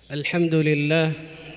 الحمد لله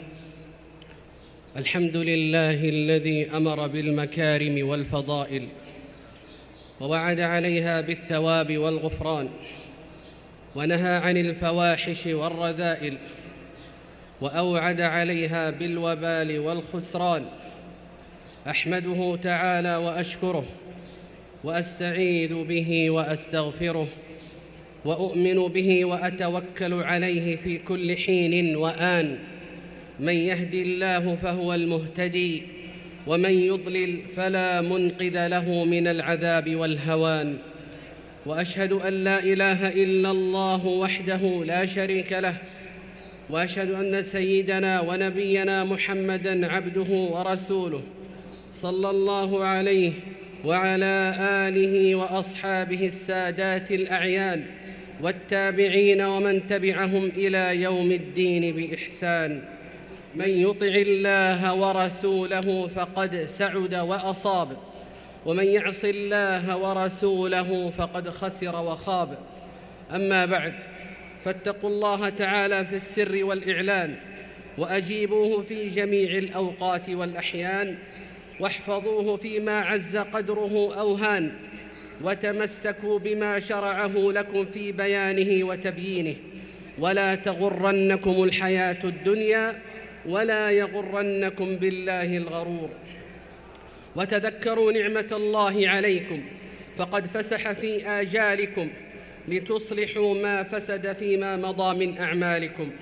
الذي أمر بالمكارم والفضائل ووعد عليها بالثواب والغفران، ونهى عن الفواحش والرذائل وأوعد عليها بالوبال والخسران. أحمده تعالى وأشكره وأستعيذ به وأستغفره وأؤمن به وأتوكل عليه في كل حين وآن. من يهد الله فهو المهتدي، ومن يضلل فلا منقذ له من العذاب والهوان. وأشهد أن لا إله إلا الله وحده لا شريك له، وأشهد أن سيدنا ونبينا محمدًا عبده ورسوله، صلى الله عليه وعلى آله وأصحابه السادات الأعيان والتابعين ومن تبعهم إلى يوم الدين بإحسان. من يطع الله ورسوله فقد سعد وأصاب، ومن يعص الله ورسوله فقد خسر وخاب. أما بعد، فاتقوا الله تعالى في السر والإعلان، وأجيبوه في جميع الأوقات والأحيان، واحفظوه فيما عز قدره أو هان، وتمسكوا بما شرعه لكم في بيانه وتبيينه، ولا تغرنكم الحياة الدنيا ولا يغرنكم بالله الغرور. وتذكروا نعمة الله عليكم، فقد فسح في آجالكم لتصلحوا ما فسد فيما مضى من أعمالكم.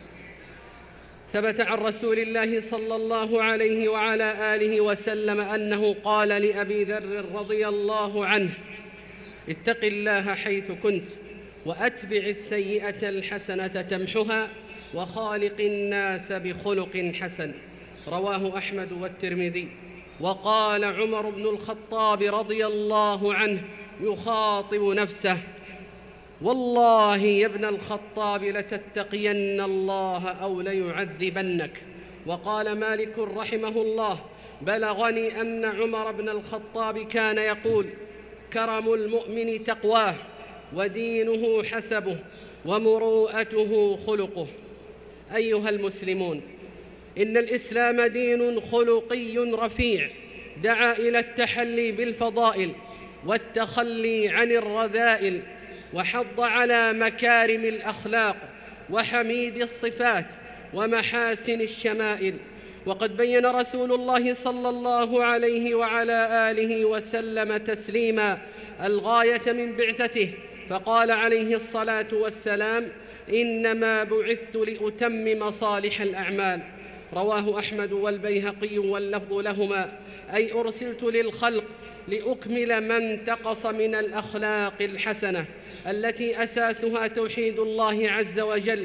ثبت عن رسول الله صلى الله عليه وعلى آله وسلم أنه قال لأبي ذر رضي الله عنه: اتق الله حيث كنت، وأتبع السيئة الحسنة تمحها، وخالق الناس بخلق حسن. رواه أحمد والترمذي. وقال عمر بن الخطاب رضي الله عنه يخاطب نفسه: والله يا ابن الخطاب لتتقين الله أو ليعذبنك. وقال مالك رحمه الله: بلغني أن عمر بن الخطاب كان يقول: كرم المؤمن تقواه، ودينه حسبه، ومروءته خلقه. أيها المسلمون، إن الإسلام دين خلقي رفيع، دعا إلى التحلي بالفضائل والتخلي عن الرذائل، وحض على مكارم الأخلاق وحميد الصفات ومحاسن الشمائل. وقد بين رسول الله صلى الله عليه وعلى آله وسلم تسليما الغاية من بعثته، فقال عليه الصلاة والسلام: إنما بعثت لأتمم صالح الأعمال. رواه أحمد والبيهقي واللفظ لهما، أي أرسلت للخلق لأكمل ما انتقص من الأخلاق الحسنة التي أساسها توحيد الله عز وجل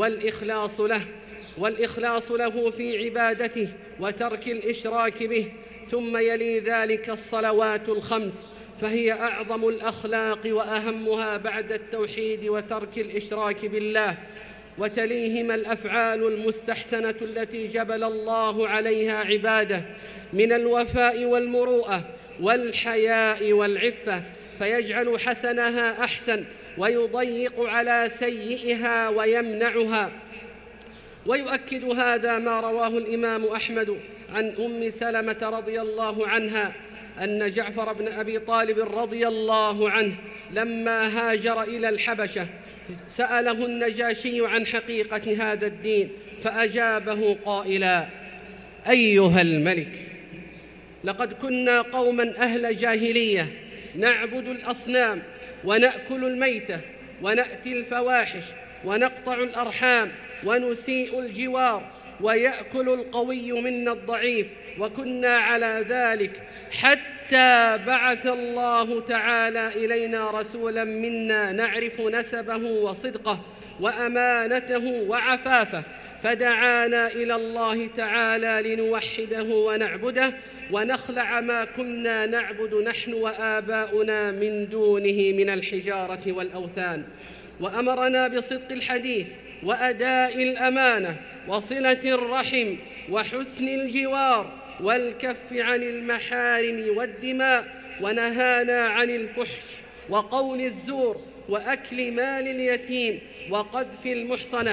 والإخلاص له في عبادته وترك الإشراك به. ثم يلي ذلك الصلوات الخمس، فهي أعظم الأخلاق وأهمها بعد التوحيد وترك الإشراك بالله، وتليهما الأفعال المستحسنة التي جبل الله عليها عباده من الوفاء والمروءة والحياء والعفة، فيجعل حسنها أحسن ويضيق على سيئها ويمنعها. ويؤكد هذا ما رواه الإمام أحمد عن أم سلمة رضي الله عنها أن جعفر بن أبي طالب رضي الله عنه لما هاجر إلى الحبشة سأله النجاشي عن حقيقة هذا الدين، فأجابه قائلا: أيها الملك، لقد كنا قوما أهل جاهلية نعبد الأصنام ونأكل الميتة ونأتي الفواحش ونقطع الأرحام ونسيء الجوار ويأكل القوي منا الضعيف، وكنا على ذلك حتى بعث الله تعالى إلينا رسولا منا نعرف نسبه وصدقه وأمانته وعفافه، فدعانا إلى الله تعالى لنوحده ونعبده ونخلع ما كنا نعبد نحن وآباؤنا من دونه من الحجارة والأوثان، وأمرنا بصدق الحديث وأداء الأمانة وصلة الرحم وحسن الجوار والكف عن المحارم والدماء، ونهانا عن الفحش وقول الزور وأكل مال اليتيم وقذف المحصنة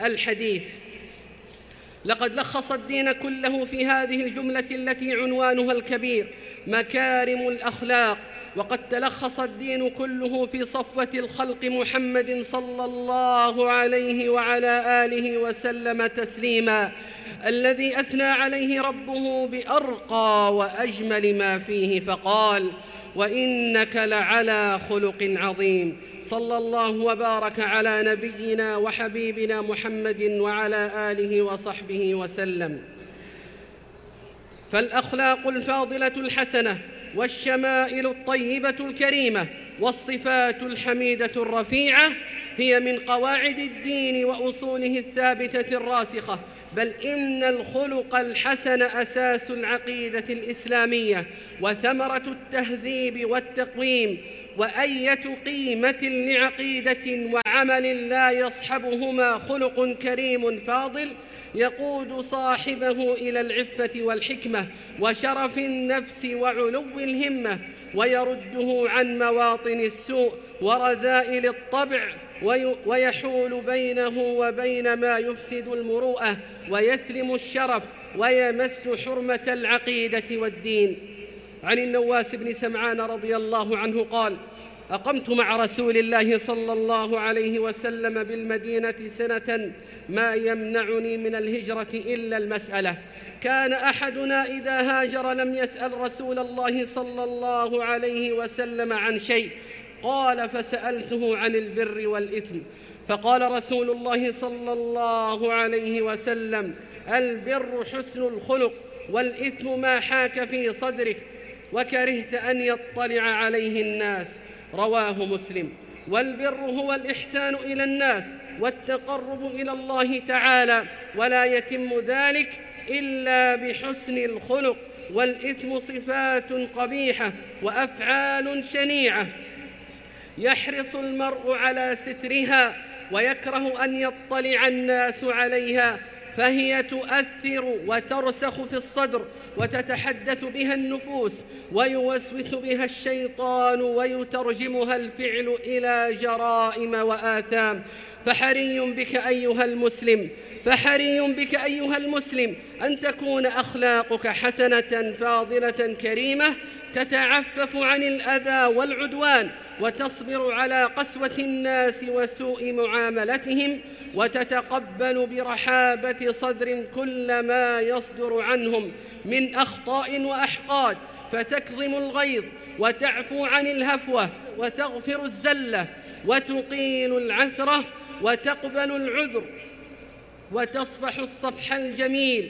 الحديث. لقد لخص الدين كله في هذه الجملة التي عنوانها الكبير مكارم الأخلاق، وقد تلخص الدين كله في صفوة الخلق محمد صلى الله عليه وعلى آله وسلم تسليما، الذي أثنى عليه ربه بأرقى وأجمل ما فيه فقال: وإنك لعلى خلق عظيم. صلى الله وبارك على نبينا وحبيبنا محمد وعلى آله وصحبه وسلم. فالأخلاق الفاضلة الحسنة والشمائل الطيبة الكريمة والصفات الحميدة الرفيعة هي من قواعد الدين وأصوله الثابتة الراسخة، بل إن الخلق الحسن أساس العقيدة الإسلامية وثمرة التهذيب والتقويم، وأية قيمة لعقيدة وعمل لا يصحبهما خلق كريم فاضل يقود صاحبه إلى العفة والحكمة وشرف النفس وعلو الهمة، ويرده عن مواطن السوء ورذائل الطبع، ويحول بينه وبين ما يفسد المروءة ويثلم الشرف ويمس حرمة العقيدة والدين. عن النواس بن سمعان رضي الله عنه قال: أقمت مع رسول الله صلى الله عليه وسلم بالمدينة سنة ما يمنعني من الهجرة إلا المسألة. كان أحدنا إذا هاجر لم يسأل رسول الله صلى الله عليه وسلم عن شيء. قال: فسألته عن البر والإثم، فقال رسول الله صلى الله عليه وسلم: البر حسن الخلق، والإثم ما حاك في صدرك وكرهت أن يطلع عليه الناس. رواه مسلم. والبر هو الإحسان إلى الناس والتقرب إلى الله تعالى، ولا يتم ذلك إلا بحسن الخلق. والإثم صفات قبيحة وأفعال شنيعة يحرص المرء على سترها ويكره أن يطلع الناس عليها، فهي تؤثر وترسخ في الصدر وتتحدث بها النفوس ويوسوس بها الشيطان ويترجمها الفعل إلى جرائم وآثام. فحري بك أيها المسلم أن تكون أخلاقك حسنة فاضلة كريمة، تتعفف عن الأذى والعدوان، وتصبر على قسوة الناس وسوء معاملتهم، وتتقبل برحابة صدر كل ما يصدر عنهم من أخطاء وأحقاد، فتكظم الغيظ وتعفو عن الهفوة وتغفر الزلة وتقيل العثرة وتقبل العذر وتصفح الصفح الجميل،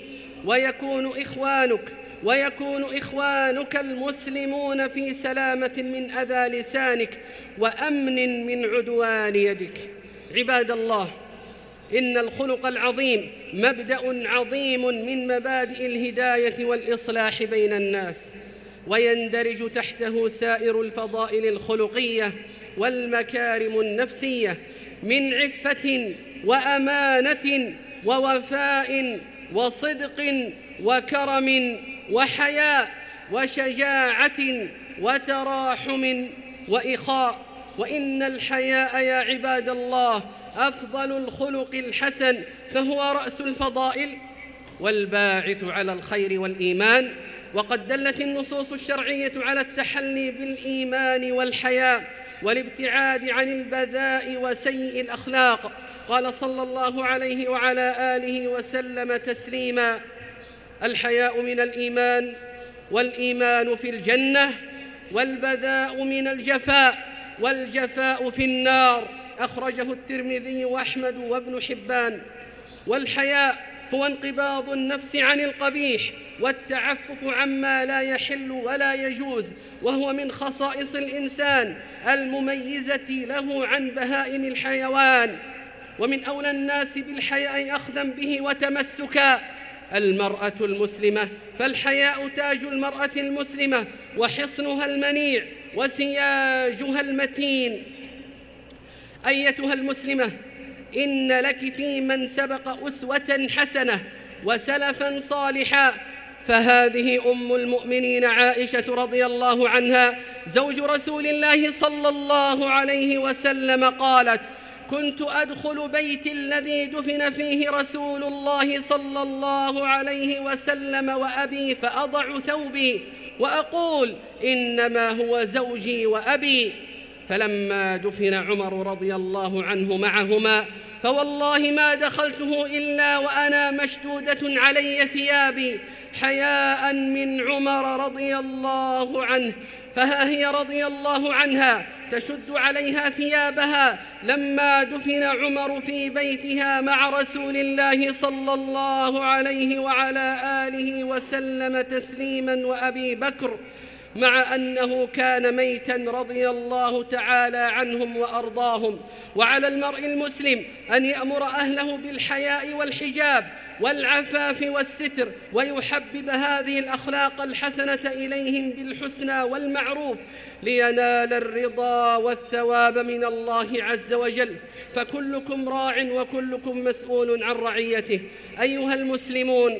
ويكون إخوانك المسلمون في سلامة من أذى لسانك وأمن من عدوان يدك. عباد الله، إن الخلق العظيم مبدأ عظيم من مبادئ الهداية والإصلاح بين الناس، ويندرج تحته سائر الفضائل الخلقية والمكارم النفسية من عفة وأمانة ووفاء وصدق وكرم وحياء وشجاعة وتراحم وإخاء. وإن الحياء يا عباد الله أفضل الخلق الحسن، فهو رأس الفضائل والباعث على الخير والإيمان. وقد دلت النصوص الشرعية على التحلي بالإيمان والحياء والابتعاد عن البذاء وسيء الأخلاق. قال صلى الله عليه وعلى آله وسلم تسليما: الحياء من الإيمان، والإيمان في الجنة، والبذاء من الجفاء، والجفاء في النار. أخرجه الترمذي وأحمد وابن حبان. والحياء هو انقباض النفس عن القبيح والتعفف عما لا يحل ولا يجوز، وهو من خصائص الإنسان المميزة له عن بهائم الحيوان. ومن أولى الناس بالحياء أخذا به وتمسكا المرأة المسلمة، فالحياء تاج المرأة المسلمة وحصنها المنيع وسياجها المتين. أيتها المسلمة، إن لك في من سبق أسوة حسنة وسلفا صالحا، فهذه أم المؤمنين عائشة رضي الله عنها زوج رسول الله صلى الله عليه وسلم قالت: كنت أدخل بيت الذي دفن فيه رسول الله صلى الله عليه وسلم وأبي فأضع ثوبي وأقول إنما هو زوجي وأبي. فلما دفن عمر رضي الله عنه معهما فوالله ما دخلته إلا وأنا مشدودة علي ثيابي حياء من عمر رضي الله عنه. فها هي رضي الله عنها تشد عليها ثيابها لما دفن عمر في بيتها مع رسول الله صلى الله عليه وعلى آله وسلم تسليما وأبي بكر، مع أنه كان ميتا رضي الله تعالى عنهم وأرضاهم. وعلى المرء المسلم أن يأمر أهله بالحياء والحجاب والعفاف والستر، ويحبب هذه الأخلاق الحسنة إليهم بالحسنى والمعروف لينال الرضا والثواب من الله عز وجل. فكلكم راع وكلكم مسؤول عن رعيته. أيها المسلمون،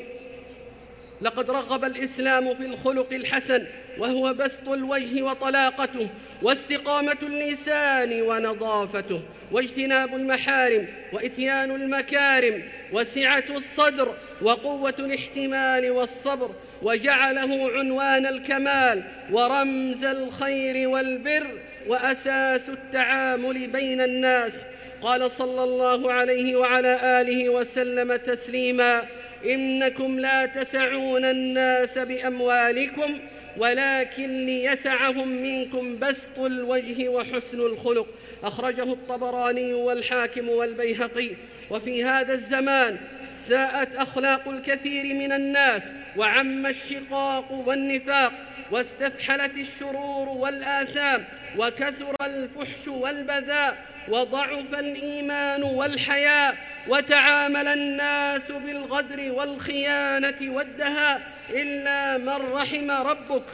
لقد رغب الإسلام في الخلق الحسن، وهو بسط الوجه وطلاقته، واستقامة اللسان ونظافته، واجتناب المحارم، وإتيان المكارم، وسعة الصدر، وقوة الاحتمال والصبر، وجعله عنوان الكمال ورمز الخير والبر وأساس التعامل بين الناس. قال صلى الله عليه وعلى آله وسلم تسليما: إنكم لا تسعون الناس بأموالكم ولكن ليسعهم منكم بسط الوجه وحسن الخلق. أخرجه الطبراني والحاكم والبيهقي. وفي هذا الزمان ساءت أخلاق الكثير من الناس، وعم الشقاق والنفاق، واستفحلت الشرور والآثام، وكثر الفحش والبذاء، وضعف الإيمان والحياء، وتعامل الناس بالغدر والخيانة والدهاء إلا من رحم ربك،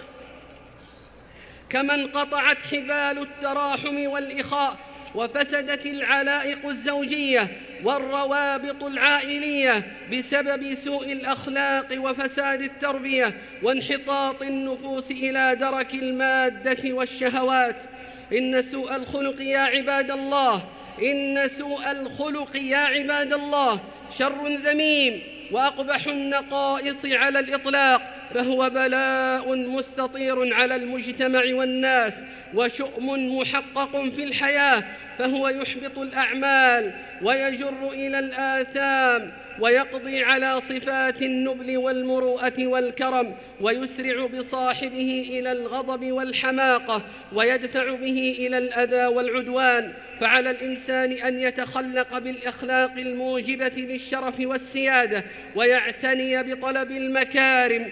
كما انقطعت حبال التراحم والإخاء، وفسدت العلائق الزوجية والروابط العائلية بسبب سوء الأخلاق وفساد التربية وانحطاط النفوس إلى درك المادة والشهوات. إن سوء الخلق يا عباد الله، إن سوء الخلق يا عباد الله شر ذميم وأقبح النقائص على الإطلاق، فهو بلاء مستطير على المجتمع والناس، وشؤم محقق في الحياة، فهو يحبط الأعمال ويجر إلى الآثام، ويقضي على صفات النبل والمروءة والكرم، ويسرع بصاحبه إلى الغضب والحماقة، ويدفع به إلى الأذى والعدوان. فعلى الإنسان أن يتخلق بالأخلاق الموجبة للشرف والسيادة، ويعتني بطلب المكارم،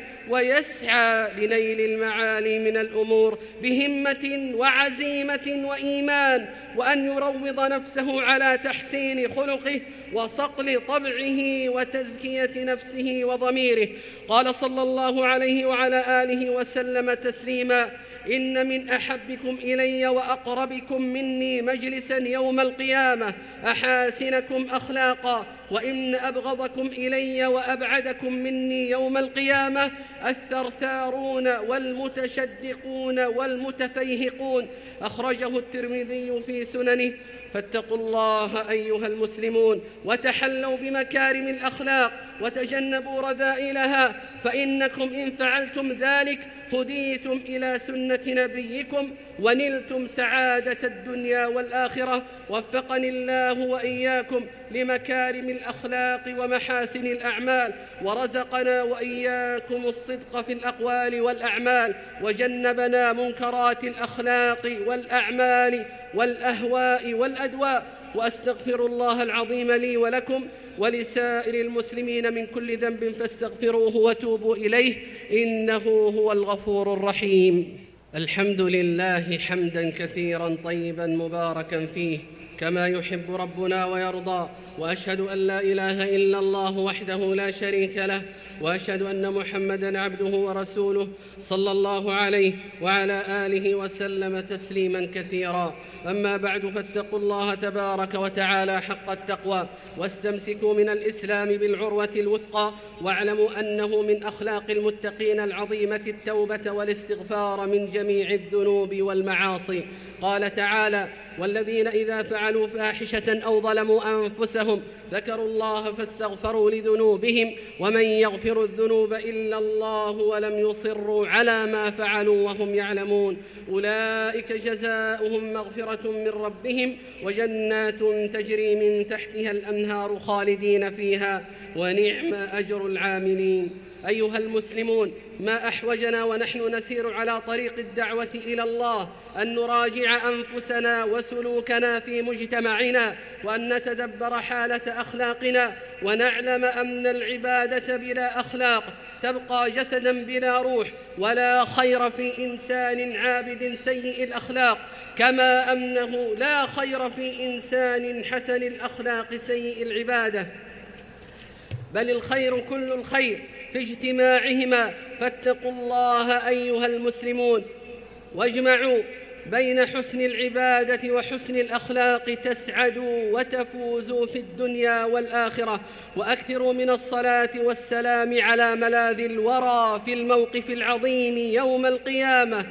ويسعى لنيل المعالي من الأمور بهمة وعزيمة وإيمان، وأن يروض نفسه على تحسين خلقه وصقل طبعه وتزكية نفسه وضميره. قال صلى الله عليه وعلى آله وسلم تسليما: إن من أحبكم إلي وأقربكم مني مجلسا يوم القيامة أحاسنكم أخلاقا، وإن أبغضكم إلي وأبعدكم مني يوم القيامة الثرثارون والمتشدقون والمتفيهقون. أخرجه الترمذي في سننه. فاتقوا الله أيها المسلمون، وتحلوا بمكارم الأخلاق، وتجنبوا رذائلها، فإنكم إن فعلتم ذلك هديتم إلى سنة نبيكم ونلتم سعادة الدنيا والآخرة. وفقني الله وإياكم لمكارم الأخلاق ومحاسن الأعمال، ورزقنا وإياكم الصدق في الأقوال والأعمال، وجنبنا منكرات الأخلاق والأعمال والأهواء والأدواء. وأستغفر الله العظيم لي ولكم ولسائر المسلمين من كل ذنب فاستغفروه وتوبوا إليه، إنه هو الغفور الرحيم. الحمد لله حمدا كثيرا طيبا مباركا فيه كما يحب ربنا ويرضى، وأشهد أن لا إله إلا الله وحده لا شريك له، وأشهد أن محمدًا عبده ورسوله صلى الله عليه وعلى آله وسلم تسليمًا كثيرا. أما بعد، فاتقوا الله تبارك وتعالى حق التقوى، واستمسكوا من الإسلام بالعروة الوثقى، واعلموا أنه من أخلاق المتقين العظيمة التوبة والاستغفار من جميع الذنوب والمعاصي. قال تعالى: والذين إذا فعلوا فاحشة أو ظلموا أنفسهم ذكروا الله فاستغفروا لذنوبهم ومن يغفر الذنوب إلا الله ولم يصروا على ما فعلوا وهم يعلمون أولئك جزاؤهم مغفرة من ربهم وجنات تجري من تحتها الأنهار خالدين فيها ونعم أجر العاملين. أيها المسلمون، ما أحوجنا ونحن نسير على طريق الدعوة إلى الله أن نراجع أنفسنا وسلوكنا في مجتمعنا، وأن نتدبر حالة أخلاقنا، ونعلم أن العبادة بلا أخلاق تبقى جسدا بلا روح، ولا خير في إنسان عابد سيء الأخلاق، كما أنه لا خير في إنسان حسن الأخلاق سيء العبادة، بل الخير كل الخير في اجتماعهما. فاتقوا الله أيها المسلمون واجمعوا بين حسن العبادة وحسن الأخلاق تسعدوا وتفوزوا في الدنيا والآخرة. وأكثروا من الصلاة والسلام على ملاذ الورى في الموقف العظيم يوم القيامة،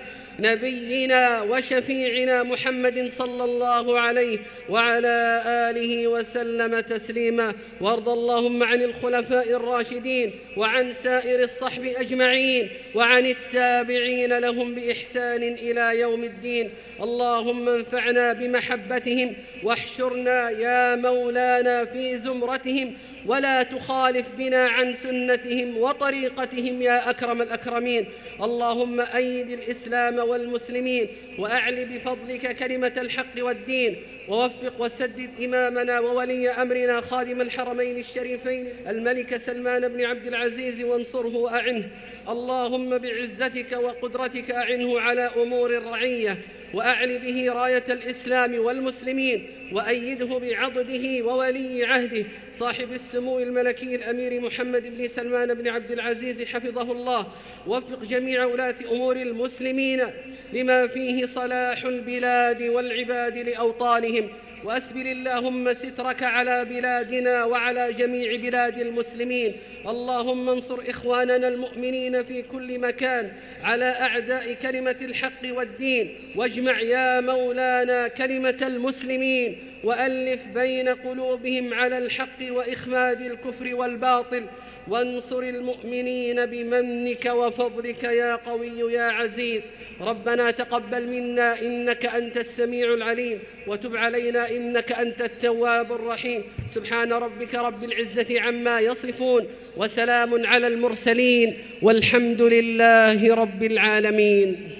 نبينا وشفيعنا محمد صلى الله عليه وعلى آله وسلم تسليما. وارض اللهم عن الخلفاء الراشدين وعن سائر الصحب أجمعين وعن التابعين لهم بإحسان إلى يوم الدين. اللهم انفعنا بمحبتهم واحشرنا يا مولانا في زمرتهم، ولا تخالف بنا عن سنتهم وطريقتهم يا أكرم الأكرمين. اللهم أيد الإسلام والمسلمين وأعل بفضلك كلمة الحق والدين، ووفق وسدد إمامنا وولي أمرنا خادم الحرمين الشريفين الملك سلمان بن عبد العزيز، وانصره وأعنه. اللهم بعزتك وقدرتك أعنه على أمور الرعية، وأعل به راية الإسلام والمسلمين، وأيده بعضده وولي عهده صاحب السمو الملكي الأمير محمد بن سلمان بن عبد العزيز حفظه الله. وفق جميع ولاة أمور المسلمين لما فيه صلاح البلاد والعباد لأوطانهم، وأسبل اللهم سترك على بلادنا وعلى جميع بلاد المسلمين. اللهم انصر إخواننا المؤمنين في كل مكان على أعداء كلمة الحق والدين، واجمع يا مولانا كلمة المسلمين، وألف بين قلوبهم على الحق وإخماد الكفر والباطل، وانصر المؤمنين بمنك وفضلك يا قوي يا عزيز. ربنا تقبل منا إنك أنت السميع العليم، وتب علينا إنك أنت التواب الرحيم. سبحان ربك رب العزة عما يصفون، وسلام على المرسلين، والحمد لله رب العالمين.